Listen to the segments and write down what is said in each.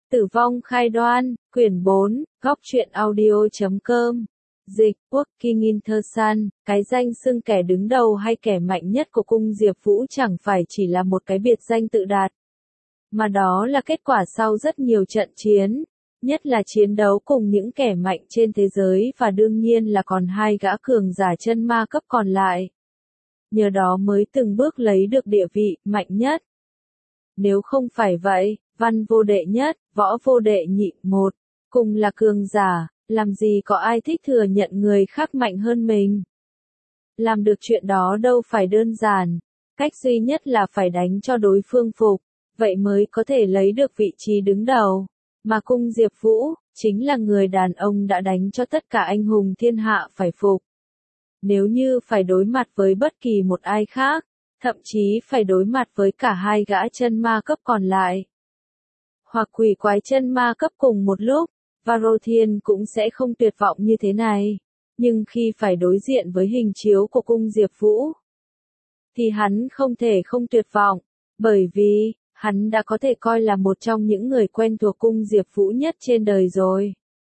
Tử vong khai đoan, quyển 4, góc truyện audio.com. Dịch, Quốc Kinh Intersan, cái danh xưng kẻ đứng đầu hay kẻ mạnh nhất của cung Diệp Vũ chẳng phải chỉ là một cái biệt danh tự đạt, mà đó là kết quả sau rất nhiều trận chiến, nhất là chiến đấu cùng những kẻ mạnh trên thế giới và đương nhiên là còn hai gã cường giả chân ma cấp còn lại. Nhờ đó mới từng bước lấy được địa vị mạnh nhất. Nếu không phải vậy, văn vô đệ nhất, võ vô đệ nhị một, cùng là cường giả, làm gì có ai thích thừa nhận người khác mạnh hơn mình. Làm được chuyện đó đâu phải đơn giản, cách duy nhất là phải đánh cho đối phương phục, vậy mới có thể lấy được vị trí đứng đầu. Mà cung Diệp Vũ, chính là người đàn ông đã đánh cho tất cả anh hùng thiên hạ phải phục. Nếu như phải đối mặt với bất kỳ một ai khác, thậm chí phải đối mặt với cả hai gã chân ma cấp còn lại, hoặc quỷ quái chân ma cấp cùng một lúc, Varothiên cũng sẽ không tuyệt vọng như thế này. Nhưng khi phải đối diện với hình chiếu của cung Diệp Vũ, thì hắn không thể không tuyệt vọng, bởi vì, hắn đã có thể coi là một trong những người quen thuộc cung Diệp Vũ nhất trên đời rồi.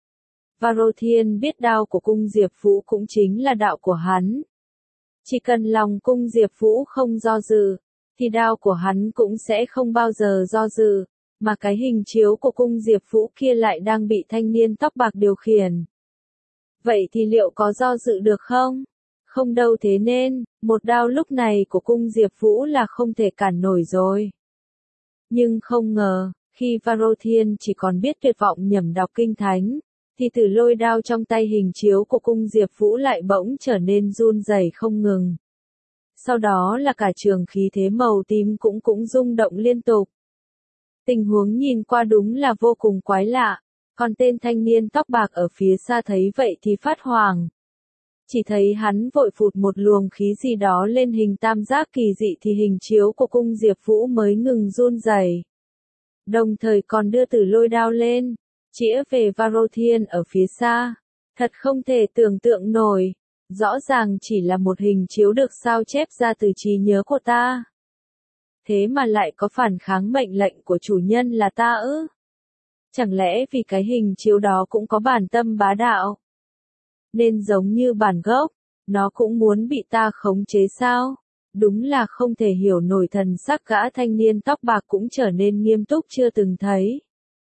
Varothiên biết đao của cung Diệp Vũ cũng chính là đạo của hắn. Chỉ cần lòng cung Diệp Vũ không do dự, thì đao của hắn cũng sẽ không bao giờ do dự, mà cái hình chiếu của cung Diệp Vũ kia lại đang bị thanh niên tóc bạc điều khiển. Vậy thì liệu có do dự được không? Không đâu, thế nên, một đao lúc này của cung Diệp Vũ là không thể cản nổi rồi. Nhưng không ngờ, khi Varothiên chỉ còn biết tuyệt vọng nhẩm đọc kinh thánh, thì tử lôi đao trong tay hình chiếu của cung Diệp Vũ lại bỗng trở nên run rẩy không ngừng. Sau đó là cả trường khí thế màu tím cũng rung động liên tục. Tình huống nhìn qua đúng là vô cùng quái lạ, còn tên thanh niên tóc bạc ở phía xa thấy vậy thì phát hoảng. Chỉ thấy hắn vội phụt một luồng khí gì đó lên hình tam giác kỳ dị thì hình chiếu của cung Diệp Vũ mới ngừng run rẩy. Đồng thời còn đưa tử lôi đao lên, chĩa về Varothiên ở phía xa. Thật không thể tưởng tượng nổi, rõ ràng chỉ là một hình chiếu được sao chép ra từ trí nhớ của ta. Thế mà lại có phản kháng mệnh lệnh của chủ nhân là ta ư? Chẳng lẽ vì cái hình chiếu đó cũng có bản tâm bá đạo? Nên giống như bản gốc, nó cũng muốn bị ta khống chế sao? Đúng là không thể hiểu nổi. Thần sắc gã thanh niên tóc bạc cũng trở nên nghiêm túc chưa từng thấy.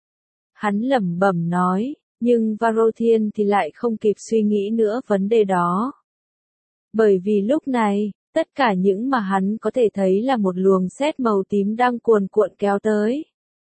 Hắn lẩm bẩm nói, nhưng Varothiên thì lại không kịp suy nghĩ nữa vấn đề đó. Bởi vì lúc này, tất cả những mà hắn có thể thấy là một luồng sét màu tím đang cuồn cuộn kéo tới.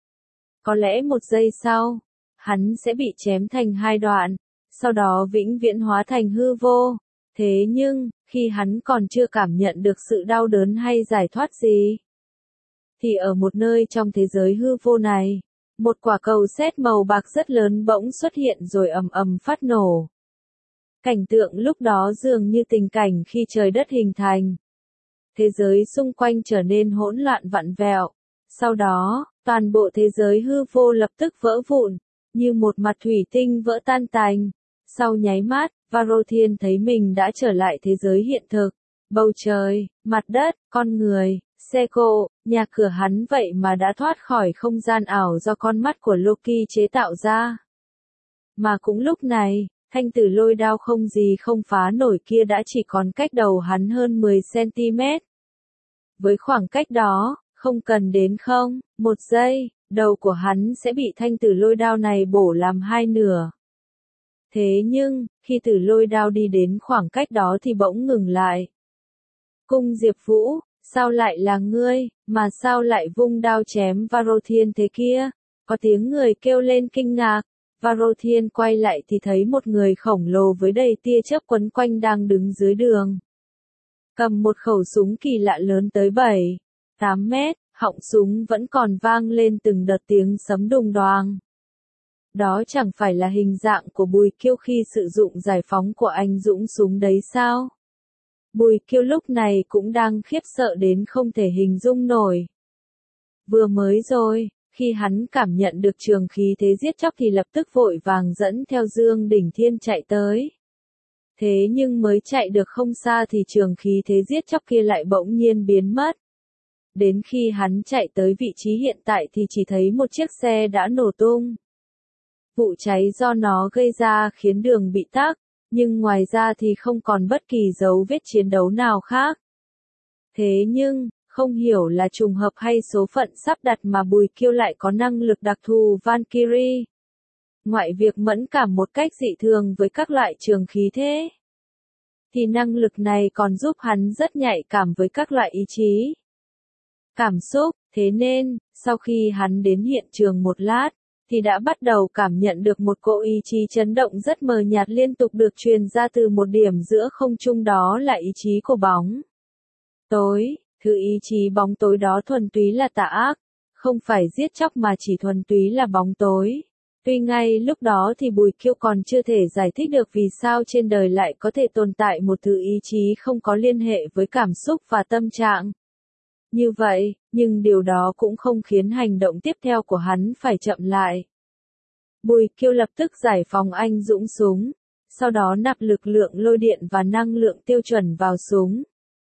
Có lẽ một giây sau, hắn sẽ bị chém thành hai đoạn, sau đó vĩnh viễn hóa thành hư vô. Thế nhưng, khi hắn còn chưa cảm nhận được sự đau đớn hay giải thoát gì, thì ở một nơi trong thế giới hư vô này, một quả cầu sét màu bạc rất lớn bỗng xuất hiện rồi ầm ầm phát nổ. Cảnh tượng lúc đó dường như tình cảnh khi trời đất hình thành. Thế giới xung quanh trở nên hỗn loạn vặn vẹo. Sau đó, toàn bộ thế giới hư vô lập tức vỡ vụn, như một mặt thủy tinh vỡ tan tành. Sau nháy mắt, Varothiên thấy mình đã trở lại thế giới hiện thực. Bầu trời, mặt đất, con người, xe cộ, nhà cửa hắn vậy mà đã thoát khỏi không gian ảo do con mắt của Loki chế tạo ra. Mà cũng lúc này, thanh tử lôi đao không gì không phá nổi kia đã chỉ còn cách đầu hắn hơn 10 cm. Với khoảng cách đó, không cần đến một giây, đầu của hắn sẽ bị thanh tử lôi đao này bổ làm hai nửa. Thế nhưng, khi tử lôi đao đi đến khoảng cách đó thì bỗng ngừng lại. Cung Diệp Vũ, sao lại là ngươi, mà sao lại vung đao chém Varothiên thế kia? Có tiếng người kêu lên kinh ngạc. Varothiên quay lại thì thấy một người khổng lồ với đầy tia chớp quấn quanh đang đứng dưới đường. Cầm một khẩu súng kỳ lạ lớn tới 7-8 mét, họng súng vẫn còn vang lên từng đợt tiếng sấm đùng đoàng. Đó chẳng phải là hình dạng của Bùi Kiêu khi sử dụng giải phóng của anh dũng súng đấy sao? Bùi Kiêu lúc này cũng đang khiếp sợ đến không thể hình dung nổi. Vừa mới rồi, khi hắn cảm nhận được trường khí thế giết chóc thì lập tức vội vàng dẫn theo Dương Đỉnh Thiên chạy tới. Thế nhưng mới chạy được không xa thì trường khí thế giết chóc kia lại bỗng nhiên biến mất. Đến khi hắn chạy tới vị trí hiện tại thì chỉ thấy một chiếc xe đã nổ tung. Vụ cháy do nó gây ra khiến đường bị tắc, nhưng ngoài ra thì không còn bất kỳ dấu vết chiến đấu nào khác. Thế nhưng, không hiểu là trùng hợp hay số phận sắp đặt mà Bùi Kiêu lại có năng lực đặc thù Valkyrie. Ngoại việc mẫn cảm một cách dị thường với các loại trường khí thế, thì năng lực này còn giúp hắn rất nhạy cảm với các loại ý chí, cảm xúc, thế nên, sau khi hắn đến hiện trường một lát, thì đã bắt đầu cảm nhận được một cỗ ý chí chấn động rất mờ nhạt liên tục được truyền ra từ một điểm giữa không trung, đó là ý chí của bóng tối. Thứ ý chí bóng tối đó thuần túy là tà ác, không phải giết chóc mà chỉ thuần túy là bóng tối. Tuy ngay lúc đó thì Bùi Kiêu còn chưa thể giải thích được vì sao trên đời lại có thể tồn tại một thứ ý chí không có liên hệ với cảm xúc và tâm trạng. Như vậy, nhưng điều đó cũng không khiến hành động tiếp theo của hắn phải chậm lại. Bùi Kiêu lập tức giải phóng anh dũng súng, sau đó nạp lực lượng lôi điện và năng lượng tiêu chuẩn vào súng.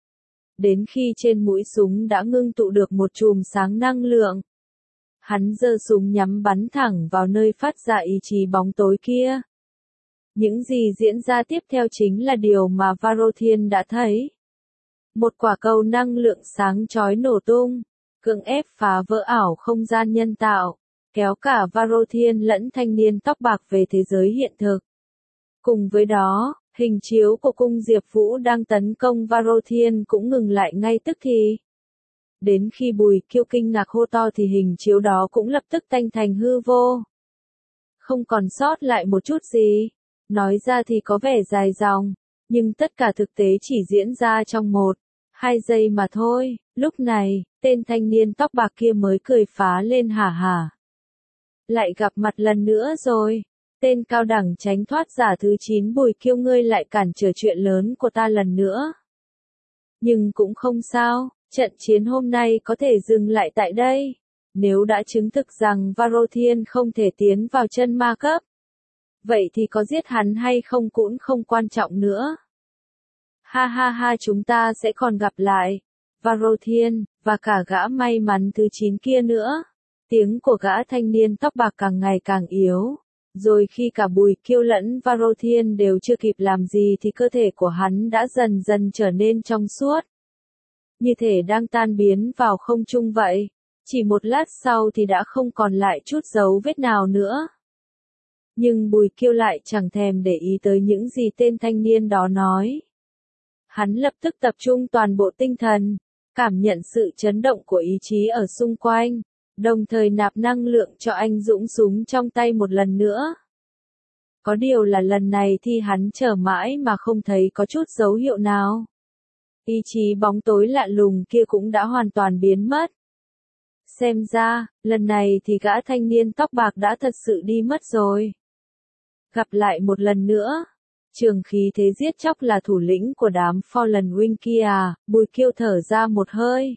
Đến khi trên mũi súng đã ngưng tụ được một chùm sáng năng lượng, hắn giơ súng nhắm bắn thẳng vào nơi phát ra ý chí bóng tối kia. Những gì diễn ra tiếp theo chính là điều mà Varothian đã thấy. Một quả cầu năng lượng sáng chói nổ tung, cưỡng ép phá vỡ ảo không gian nhân tạo, kéo cả Varothian lẫn thanh niên tóc bạc về thế giới hiện thực. Cùng với đó, hình chiếu của cung Diệp Vũ đang tấn công Varothian cũng ngừng lại ngay tức thì. Đến khi Bùi Kiêu kinh ngạc hô to thì hình chiếu đó cũng lập tức tanh thành hư vô. Không còn sót lại một chút gì. Nói ra thì có vẻ dài dòng, nhưng tất cả thực tế chỉ diễn ra trong 1-2 giây mà thôi. Lúc này, tên thanh niên tóc bạc kia mới cười phá lên hả hả. Lại gặp mặt lần nữa rồi. Tên cao đẳng tránh thoát giả thứ 9 Bùi Kiêu, ngươi lại cản trở chuyện lớn của ta lần nữa. Nhưng cũng không sao, trận chiến hôm nay có thể dừng lại tại đây. Nếu đã chứng thực rằng Varothian không thể tiến vào chân ma cấp, vậy thì có giết hắn hay không cũng không quan trọng nữa. Ha ha ha, chúng ta sẽ còn gặp lại. Varothian, và cả gã may mắn thứ 9 kia nữa. Tiếng của gã thanh niên tóc bạc càng ngày càng yếu. Rồi khi cả Bùi Kiêu lẫn Varothian đều chưa kịp làm gì thì cơ thể của hắn đã dần dần trở nên trong suốt. Như thể đang tan biến vào không trung vậy. Chỉ một lát sau thì đã không còn lại chút dấu vết nào nữa. Nhưng Bùi Kiêu lại chẳng thèm để ý tới những gì tên thanh niên đó nói. Hắn lập tức tập trung toàn bộ tinh thần, cảm nhận sự chấn động của ý chí ở xung quanh, đồng thời nạp năng lượng cho anh dũng súng trong tay một lần nữa. Có điều là lần này thì hắn chờ mãi mà không thấy có chút dấu hiệu nào. Ý chí bóng tối lạ lùng kia cũng đã hoàn toàn biến mất. Xem ra, lần này thì gã thanh niên tóc bạc đã thật sự đi mất rồi. Gặp lại một lần nữa. Trường khí thế giết chóc là thủ lĩnh của đám Fallen Wing kia. Bùi Kiêu thở ra một hơi.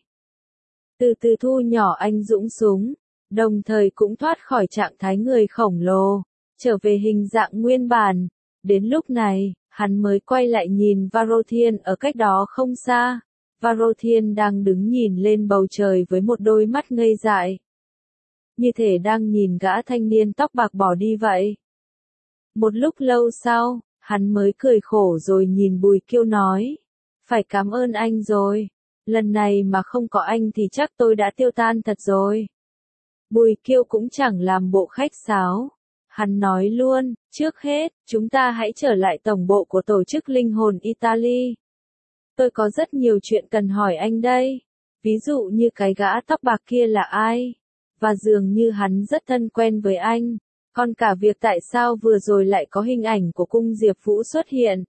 Từ từ thu nhỏ anh dũng súng, đồng thời cũng thoát khỏi trạng thái người khổng lồ, trở về hình dạng nguyên bản. Đến lúc này, hắn mới quay lại nhìn Varothian ở cách đó không xa. Varothian đang đứng nhìn lên bầu trời với một đôi mắt ngây dại. Như thể đang nhìn gã thanh niên tóc bạc bỏ đi vậy. Một lúc lâu sau, hắn mới cười khổ rồi nhìn Bùi Kiêu nói. Phải cảm ơn anh rồi. Lần này mà không có anh thì chắc tôi đã tiêu tan thật rồi. Bùi Kiêu cũng chẳng làm bộ khách sáo. Hắn nói luôn, trước hết, chúng ta hãy trở lại tổng bộ của tổ chức linh hồn Italy. Tôi có rất nhiều chuyện cần hỏi anh đây. Ví dụ như cái gã tóc bạc kia là ai? Và dường như hắn rất thân quen với anh. Còn cả việc tại sao vừa rồi lại có hình ảnh của cung Diệp Vũ xuất hiện.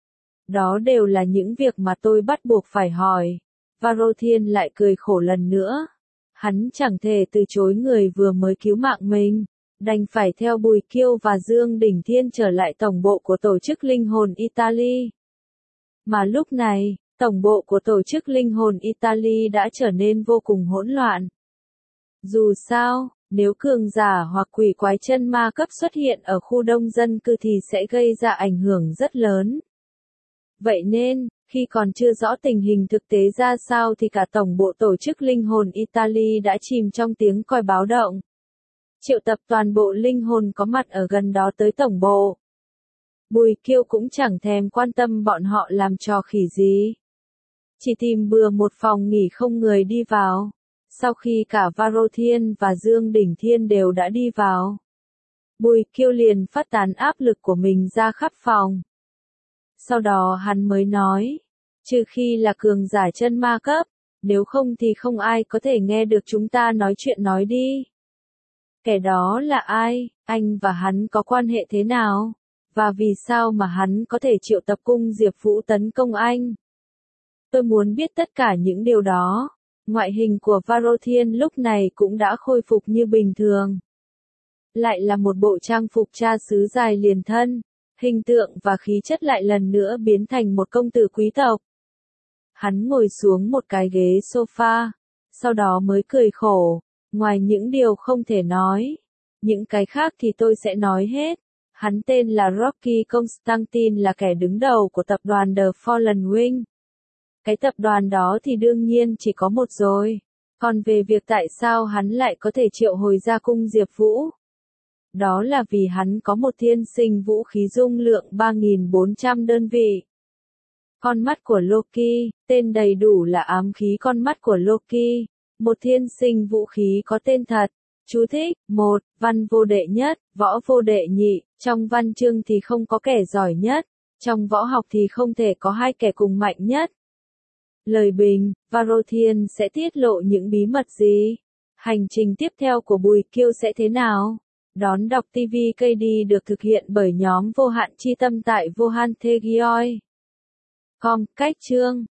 Đó đều là những việc mà tôi bắt buộc phải hỏi. Varothian lại cười khổ lần nữa. Hắn chẳng thể từ chối người vừa mới cứu mạng mình. Đành phải theo Bùi Kiêu và Dương Đỉnh Thiên trở lại tổng bộ của tổ chức linh hồn Italy. Mà lúc này, tổng bộ của tổ chức linh hồn Italy đã trở nên vô cùng hỗn loạn. Dù sao, nếu cường giả hoặc quỷ quái chân ma cấp xuất hiện ở khu đông dân cư thì sẽ gây ra ảnh hưởng rất lớn. Vậy nên, Khi còn chưa rõ tình hình thực tế ra sao thì cả tổng bộ tổ chức linh hồn Italy đã chìm trong tiếng còi báo động. Triệu tập toàn bộ linh hồn có mặt ở gần đó tới tổng bộ. Bùi Kiêu cũng chẳng thèm quan tâm bọn họ làm trò khỉ gì. Chỉ tìm bừa một phòng nghỉ không người đi vào. Sau khi cả Varro Thiên và Dương Đỉnh Thiên đều đã đi vào, Bùi Kiêu liền phát tán áp lực của mình ra khắp phòng. Sau đó hắn mới nói, trừ khi là cường giả chân ma cấp, nếu không thì không ai có thể nghe được chúng ta nói chuyện, nói đi. Kẻ đó là ai, anh và hắn có quan hệ thế nào? Và vì sao mà hắn có thể triệu tập cung Diệp Vũ tấn công anh? Tôi muốn biết tất cả những điều đó. Ngoại hình của Varro Thiên lúc này cũng đã khôi phục như bình thường. Lại là một bộ trang phục cha xứ dài liền thân, hình tượng và khí chất lại lần nữa biến thành một công tử quý tộc. Hắn ngồi xuống một cái ghế sofa, sau đó mới cười khổ, ngoài những điều không thể nói, những cái khác thì tôi sẽ nói hết. Hắn tên là Rocky Constantine, là kẻ đứng đầu của tập đoàn The Fallen Wing. Cái tập đoàn đó thì đương nhiên chỉ có một rồi. Còn về việc tại sao hắn lại có thể triệu hồi ra cung Diệp Vũ, đó là vì hắn có một thiên sinh vũ khí dung lượng 3.400 đơn vị. Con mắt của Loki, tên đầy đủ là ám khí con mắt của Loki, một thiên sinh vũ khí có tên thật. Chú thích: 1. Văn vô đệ nhất, võ vô đệ nhị, trong văn chương thì không có kẻ giỏi nhất, trong võ học thì không thể có hai kẻ cùng mạnh nhất. Lời bình, Varro Thiên sẽ tiết lộ những bí mật gì? Hành trình tiếp theo của Bùi Kiêu sẽ thế nào? Đón đọc TV KD được thực hiện bởi nhóm Vô Hạn Chi Tâm tại vohanthegioi.com. Cách chương